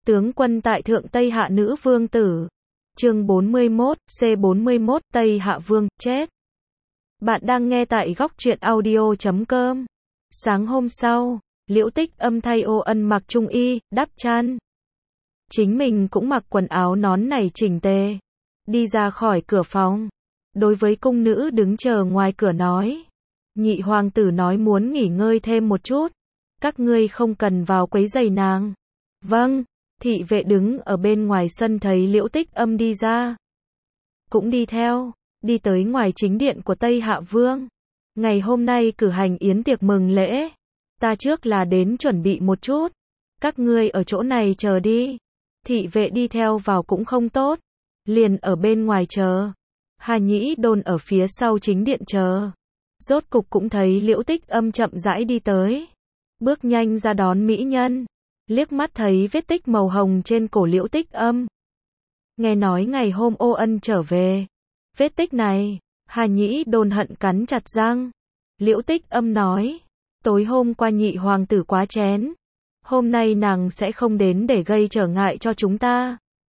Tướng quân tại thượng Tây Hạ nữ vương tử. Chương 41, C41, Tây Hạ vương, chết. Bạn đang nghe tại góc truyện audio.com. Sáng hôm sau, Liễu Tích Âm thay Ô Ân mặc trung y, đắp chăn. Chính mình cũng mặc quần áo nón này chỉnh tề. Đi ra khỏi cửa phòng. Đối với cung nữ đứng chờ ngoài cửa nói. Nhị hoàng tử nói muốn nghỉ ngơi thêm một chút. Các ngươi không cần vào quấy rầy nàng. Vâng. Thị vệ đứng ở bên ngoài sân thấy Liễu Tích Âm đi ra. Cũng đi theo, đi tới ngoài chính điện của Tây Hạ Vương. Ngày hôm nay cử hành yến tiệc mừng lễ. Ta trước là đến chuẩn bị một chút. Các ngươi ở chỗ này chờ đi. Thị vệ đi theo vào cũng không tốt. Liền ở bên ngoài chờ. Hà Nhĩ Đôn ở phía sau chính điện chờ. Rốt cục cũng thấy Liễu Tích Âm chậm rãi đi tới. Bước nhanh ra đón mỹ nhân. Liếc mắt thấy vết tích màu hồng trên cổ Liễu Tích Âm. Nghe nói ngày hôm Ô Ân trở về. Vết tích này, Hà Nhĩ Đôn hận cắn chặt răng. Liễu Tích Âm nói, tối hôm qua nhị hoàng tử quá chén. Hôm nay nàng sẽ không đến để gây trở ngại cho chúng ta.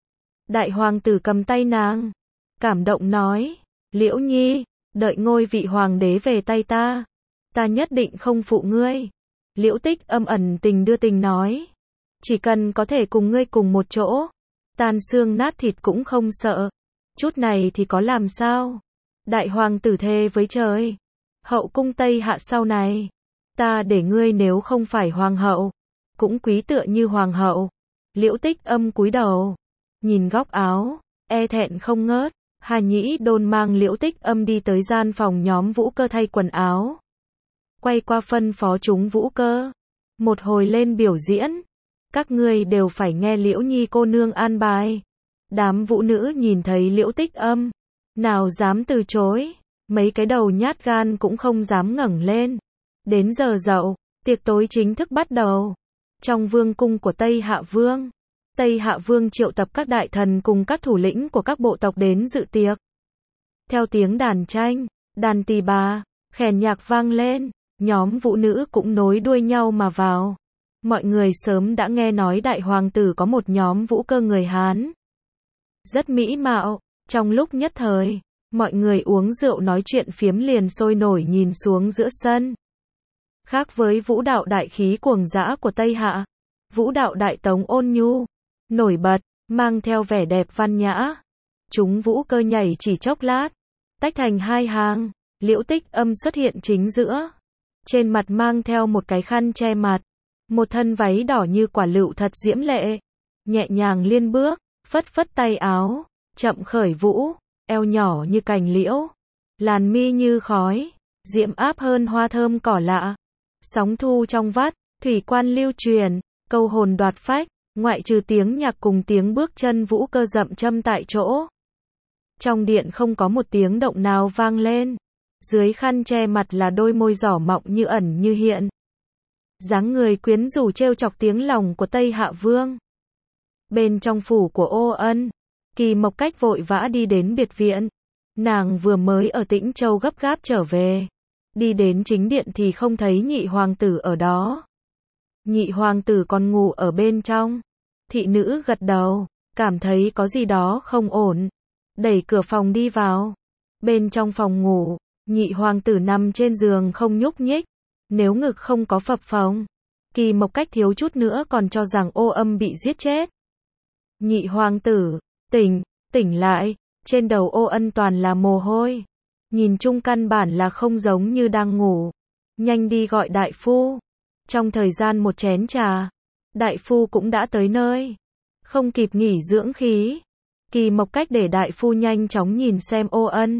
Đại hoàng tử cầm tay nàng. Cảm động nói, Liễu Nhi, đợi ngôi vị hoàng đế về tay ta. Ta nhất định không phụ ngươi. Liễu Tích Âm ẩn tình đưa tình nói. Chỉ cần có thể cùng ngươi cùng một chỗ, tan xương nát thịt cũng không sợ. Chút này thì có làm sao? Đại hoàng tử thề với trời. Hậu cung Tây Hạ sau này, ta để ngươi nếu không phải hoàng hậu, cũng quý tựa như hoàng hậu. Liễu Tích Âm cúi đầu, nhìn góc áo, e thẹn không ngớt. Hà Nhĩ Đôn mang Liễu Tích Âm đi tới gian phòng nhóm Vũ Cơ thay quần áo. Quay qua phân phó chúng Vũ Cơ. Một hồi lên biểu diễn. Các ngươi đều phải nghe Liễu Nhi cô nương an bài. Đám vũ nữ nhìn thấy Liễu Tích Âm, nào dám từ chối, mấy cái đầu nhát gan cũng không dám ngẩng lên. Đến giờ dậu, tiệc tối chính thức bắt đầu. Trong vương cung của Tây Hạ Vương, Tây Hạ Vương triệu tập các đại thần cùng các thủ lĩnh của các bộ tộc đến dự tiệc. Theo tiếng đàn tranh, đàn tỳ bà, khèn nhạc vang lên, nhóm vũ nữ cũng nối đuôi nhau mà vào. Mọi người sớm đã nghe nói đại hoàng tử có một nhóm vũ cơ người Hán. Rất mỹ mạo, trong lúc nhất thời, mọi người uống rượu nói chuyện phiếm liền sôi nổi nhìn xuống giữa sân. Khác với vũ đạo đại khí cuồng dã của Tây Hạ, vũ đạo đại tống ôn nhu, nổi bật, mang theo vẻ đẹp văn nhã. Chúng vũ cơ nhảy chỉ chốc lát, tách thành hai hàng, Liễu Tích Âm xuất hiện chính giữa. Trên mặt mang theo một cái khăn che mặt. Một thân váy đỏ như quả lựu thật diễm lệ. Nhẹ nhàng liên bước, phất phất tay áo, chậm khởi vũ, eo nhỏ như cành liễu. Làn mi như khói, diễm áp hơn hoa thơm cỏ lạ. Sóng thu trong vắt, thủy quan lưu truyền, câu hồn đoạt phách, ngoại trừ tiếng nhạc cùng tiếng bước chân vũ cơ dậm châm tại chỗ. Trong điện không có một tiếng động nào vang lên. Dưới khăn che mặt là đôi môi giỏ mọng như ẩn như hiện. Dáng người quyến rũ trêu chọc tiếng lòng của Tây Hạ Vương. Bên trong phủ của Ô Ân, Kỳ Mộc Cách vội vã đi đến biệt viện. Nàng vừa mới ở Tĩnh Châu gấp gáp trở về. Đi đến chính điện thì không thấy nhị hoàng tử ở đó. Nhị hoàng tử còn ngủ ở bên trong. Thị nữ gật đầu, cảm thấy có gì đó không ổn. Đẩy cửa phòng đi vào. Bên trong phòng ngủ, nhị hoàng tử nằm trên giường không nhúc nhích. Nếu ngực không có phập phồng, Kỳ Mộc Cách thiếu chút nữa còn cho rằng Ô Âm bị giết chết. Nhị hoàng tử, tỉnh lại, trên đầu Ô Ân toàn là mồ hôi. Nhìn chung căn bản là không giống như đang ngủ. Nhanh đi gọi đại phu. Trong thời gian một chén trà, đại phu cũng đã tới nơi. Không kịp nghỉ dưỡng khí, Kỳ Mộc Cách để đại phu nhanh chóng nhìn xem Ô Ân.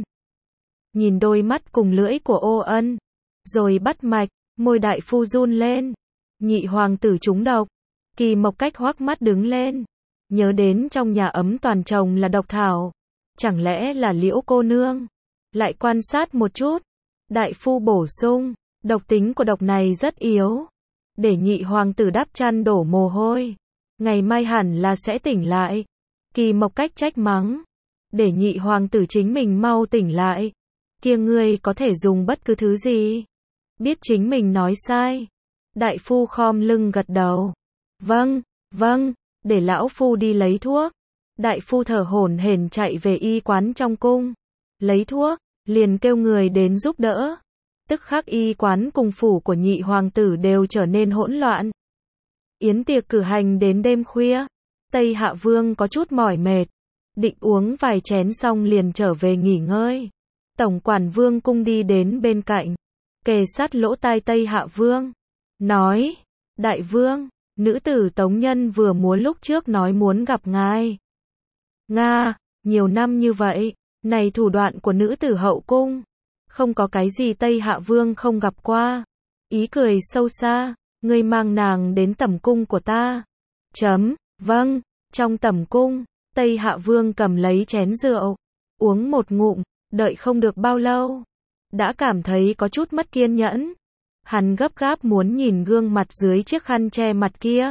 Nhìn đôi mắt cùng lưỡi của Ô Ân, rồi bắt mạch. Môi đại phu run lên. Nhị hoàng tử trúng độc. Kỳ Mộc Cách hoắc mắt đứng lên. Nhớ đến trong nhà ấm toàn trồng là độc thảo. Chẳng lẽ là Liễu cô nương? Lại quan sát một chút. Đại phu bổ sung. Độc tính của độc này rất yếu. Để nhị hoàng tử đắp chăn đổ mồ hôi. Ngày mai hẳn là sẽ tỉnh lại. Kỳ Mộc Cách trách mắng. Để nhị hoàng tử chính mình mau tỉnh lại. Kia ngươi có thể dùng bất cứ thứ gì. Biết chính mình nói sai. Đại phu khom lưng gật đầu. Vâng, để lão phu đi lấy thuốc. Đại phu thở hổn hển chạy về y quán trong cung, lấy thuốc, liền kêu người đến giúp đỡ. Tức khắc y quán cùng phủ của nhị hoàng tử đều trở nên hỗn loạn. Yến tiệc cử hành đến đêm khuya, Tây Hạ Vương có chút mỏi mệt, định uống vài chén xong liền trở về nghỉ ngơi. Tổng quản Vương cung đi đến bên cạnh, kề sát lỗ tai Tây Hạ Vương, nói: Đại vương, nữ tử Tống Nhân vừa múa lúc trước nói muốn gặp ngài. Nga, nhiều năm như vậy, này thủ đoạn của nữ tử hậu cung, không có cái gì Tây Hạ Vương không gặp qua. Ý cười sâu xa, ngươi mang nàng đến tẩm cung của ta. Vâng, trong tẩm cung, Tây Hạ Vương cầm lấy chén rượu, uống một ngụm, đợi không được bao lâu, đã cảm thấy có chút mất kiên nhẫn. Hắn gấp gáp muốn nhìn gương mặt dưới chiếc khăn che mặt kia.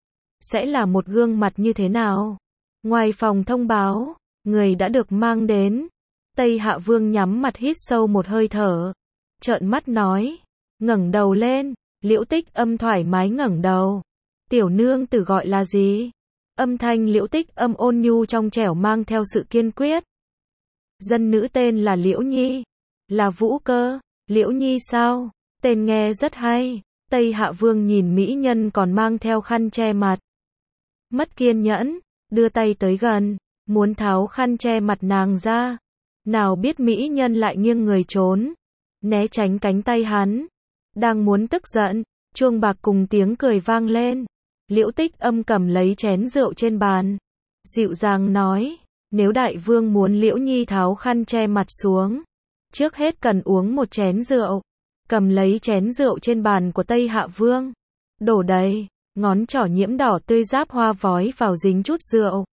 Sẽ là một gương mặt như thế nào? Ngoài phòng thông báo, người đã được mang đến. Tây Hạ Vương nhắm mặt hít sâu một hơi thở, trợn mắt nói, ngẩng đầu lên. Liễu Tích Âm thoải mái ngẩng đầu. Tiểu nương tử gọi là gì? Âm thanh Liễu Tích Âm ôn nhu trong trẻo mang theo sự kiên quyết. Dân nữ tên là Liễu Nhi. Là Vũ Cơ. Liễu Nhi sao? Tên nghe rất hay. Tây Hạ Vương nhìn mỹ nhân còn mang theo khăn che mặt, mất kiên nhẫn, đưa tay tới gần, muốn tháo khăn che mặt nàng ra. Nào biết mỹ nhân lại nghiêng người trốn, né tránh cánh tay hắn. Đang muốn tức giận, chuông bạc cùng tiếng cười vang lên. Liễu Tích Âm cầm lấy chén rượu trên bàn, dịu dàng nói, nếu đại vương muốn Liễu Nhi tháo khăn che mặt xuống, trước hết cần uống một chén rượu. Cầm lấy chén rượu trên bàn của Tây Hạ Vương, đổ đầy, ngón trỏ nhiễm đỏ tươi giáp hoa vói vào dính chút rượu.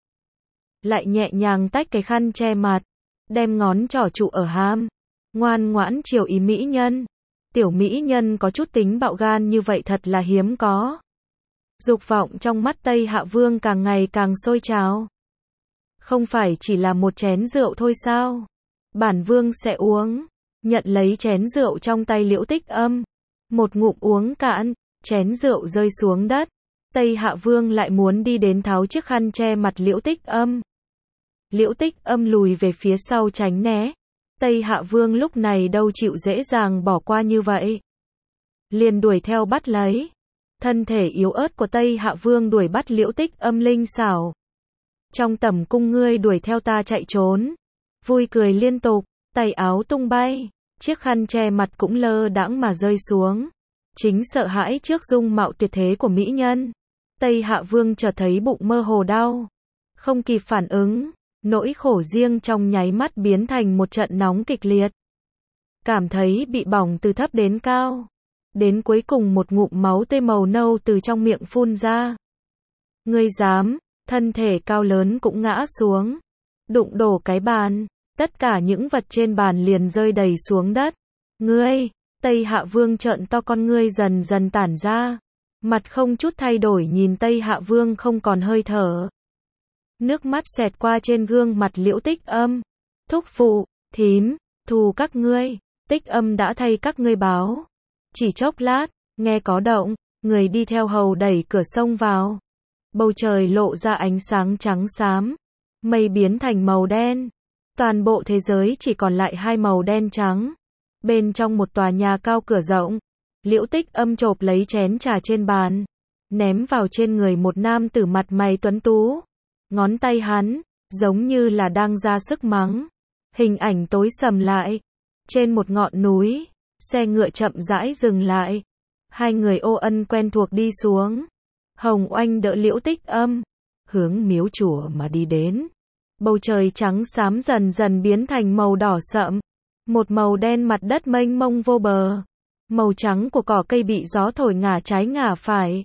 Lại nhẹ nhàng tách cái khăn che mặt, đem ngón trỏ trụ ở hàm, ngoan ngoãn chiều ý mỹ nhân. Tiểu mỹ nhân có chút tính bạo gan như vậy thật là hiếm có. Dục vọng trong mắt Tây Hạ Vương càng ngày càng sôi trào. Không phải chỉ là một chén rượu thôi sao? Bản vương sẽ uống. Nhận lấy chén rượu trong tay Liễu Tích Âm, một ngụm uống cạn, chén rượu rơi xuống đất. Tây Hạ Vương lại muốn đi đến tháo chiếc khăn che mặt Liễu Tích Âm. Liễu Tích Âm lùi về phía sau tránh né. Tây Hạ Vương lúc này đâu chịu dễ dàng bỏ qua như vậy, liền đuổi theo bắt lấy. Thân thể yếu ớt của Tây Hạ Vương đuổi bắt Liễu Tích Âm linh xảo. Trong tẩm cung ngươi đuổi theo ta chạy trốn, vui cười liên tục. Tay áo tung bay, chiếc khăn che mặt cũng lơ đãng mà rơi xuống. Chính sợ hãi trước dung mạo tuyệt thế của mỹ nhân, Tây Hạ Vương chợt thấy bụng mơ hồ đau, không kịp phản ứng, nỗi khổ riêng trong nháy mắt biến thành một trận nóng kịch liệt. Cảm thấy bị bỏng từ thấp đến cao, đến cuối cùng một ngụm máu tươi màu nâu từ trong miệng phun ra. Ngươi dám? Thân thể cao lớn cũng ngã xuống, đụng đổ cái bàn. Tất cả những vật trên bàn liền rơi đầy xuống đất. Ngươi, Tây Hạ Vương trợn to con ngươi dần dần tản ra. Mặt không chút thay đổi nhìn Tây Hạ Vương không còn hơi thở. Nước mắt xẹt qua trên gương mặt Liễu Tích Âm. Thúc phụ, thím, thù các ngươi, Tích Âm đã thay các ngươi báo. Chỉ chốc lát, nghe có động, người đi theo hầu đẩy cửa xông vào. Bầu trời lộ ra ánh sáng trắng xám, mây biến thành màu đen. Toàn bộ thế giới chỉ còn lại hai màu đen trắng. Bên trong một tòa nhà cao cửa rộng, Liễu Tích Âm chộp lấy chén trà trên bàn, ném vào trên người một nam tử mặt mày tuấn tú. Ngón tay hắn, giống như là đang ra sức mắng. Hình ảnh tối sầm lại. Trên một ngọn núi, xe ngựa chậm rãi dừng lại. Hai người ô ân quen thuộc đi xuống. Hồng Oanh đỡ Liễu Tích Âm, hướng miếu chùa mà đi đến. Bầu trời trắng xám dần dần biến thành màu đỏ sậm. Một màu đen mặt đất mênh mông vô bờ. Màu trắng của cỏ cây bị gió thổi ngả trái ngả phải.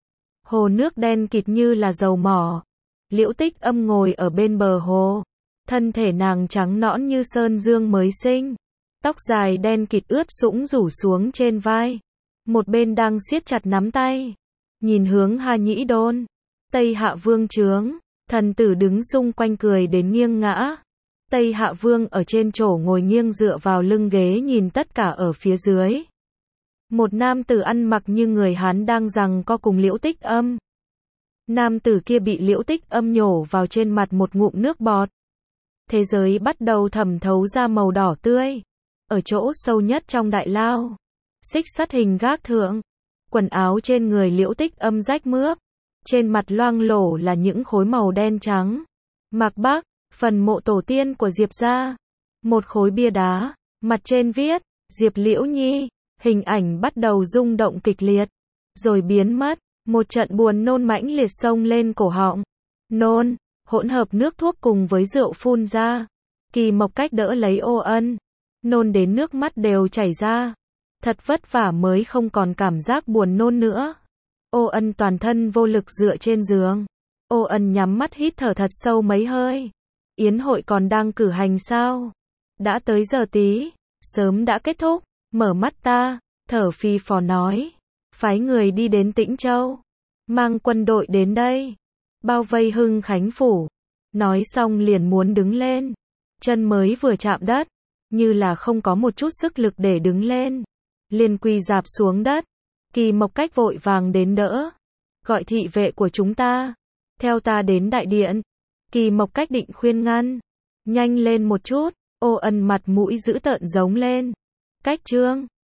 Hồ nước đen kịt như là dầu mỏ. Liễu Tích Âm ngồi ở bên bờ hồ. Thân thể nàng trắng nõn như sơn dương mới sinh. Tóc dài đen kịt ướt sũng rủ xuống trên vai. Một bên đang siết chặt nắm tay. Nhìn hướng Hà Nhĩ Đôn, Tây Hạ Vương trướng. Thần tử đứng xung quanh cười đến nghiêng ngã. Tây Hạ Vương ở trên chỗ ngồi nghiêng dựa vào lưng ghế nhìn tất cả ở phía dưới. Một nam tử ăn mặc như người Hán đang giằng co cùng Liễu Tích Âm. Nam tử kia bị Liễu Tích Âm nhổ vào trên mặt một ngụm nước bọt. Thế giới bắt đầu thẩm thấu ra màu đỏ tươi. Ở chỗ sâu nhất trong đại lao, xích sắt hình gác thượng, quần áo trên người Liễu Tích Âm rách mướp, trên mặt loang lổ là những khối màu đen trắng. Mạc Bắc, phần mộ tổ tiên của Diệp gia. Một khối bia đá, mặt trên viết, Diệp Liễu Nhi, hình ảnh bắt đầu rung động kịch liệt, rồi biến mất, một trận buồn nôn mãnh liệt xông lên cổ họng. Nôn, hỗn hợp nước thuốc cùng với rượu phun ra. Kỳ Mộc Cách đỡ lấy Ô Ân, nôn đến nước mắt đều chảy ra. Thật vất vả mới không còn cảm giác buồn nôn nữa. Ô Ân toàn thân vô lực dựa trên giường. Ô Ân nhắm mắt hít thở thật sâu mấy hơi. Yến hội còn đang cử hành sao? Đã tới giờ tí, sớm đã kết thúc. Mở mắt ta, thở phì phò nói, phái người đi đến Tĩnh Châu, mang quân đội đến đây, bao vây Hưng Khánh phủ. Nói xong liền muốn đứng lên, chân mới vừa chạm đất, như là không có một chút sức lực để đứng lên, liền quỳ rạp xuống đất. Kỳ Mộc Cách vội vàng đến đỡ, gọi thị vệ của chúng ta, theo ta đến đại điện. Kỳ Mộc Cách định khuyên ngăn, nhanh lên một chút. Ô Ân mặt mũi dữ tợn giống lên, Cách Trương,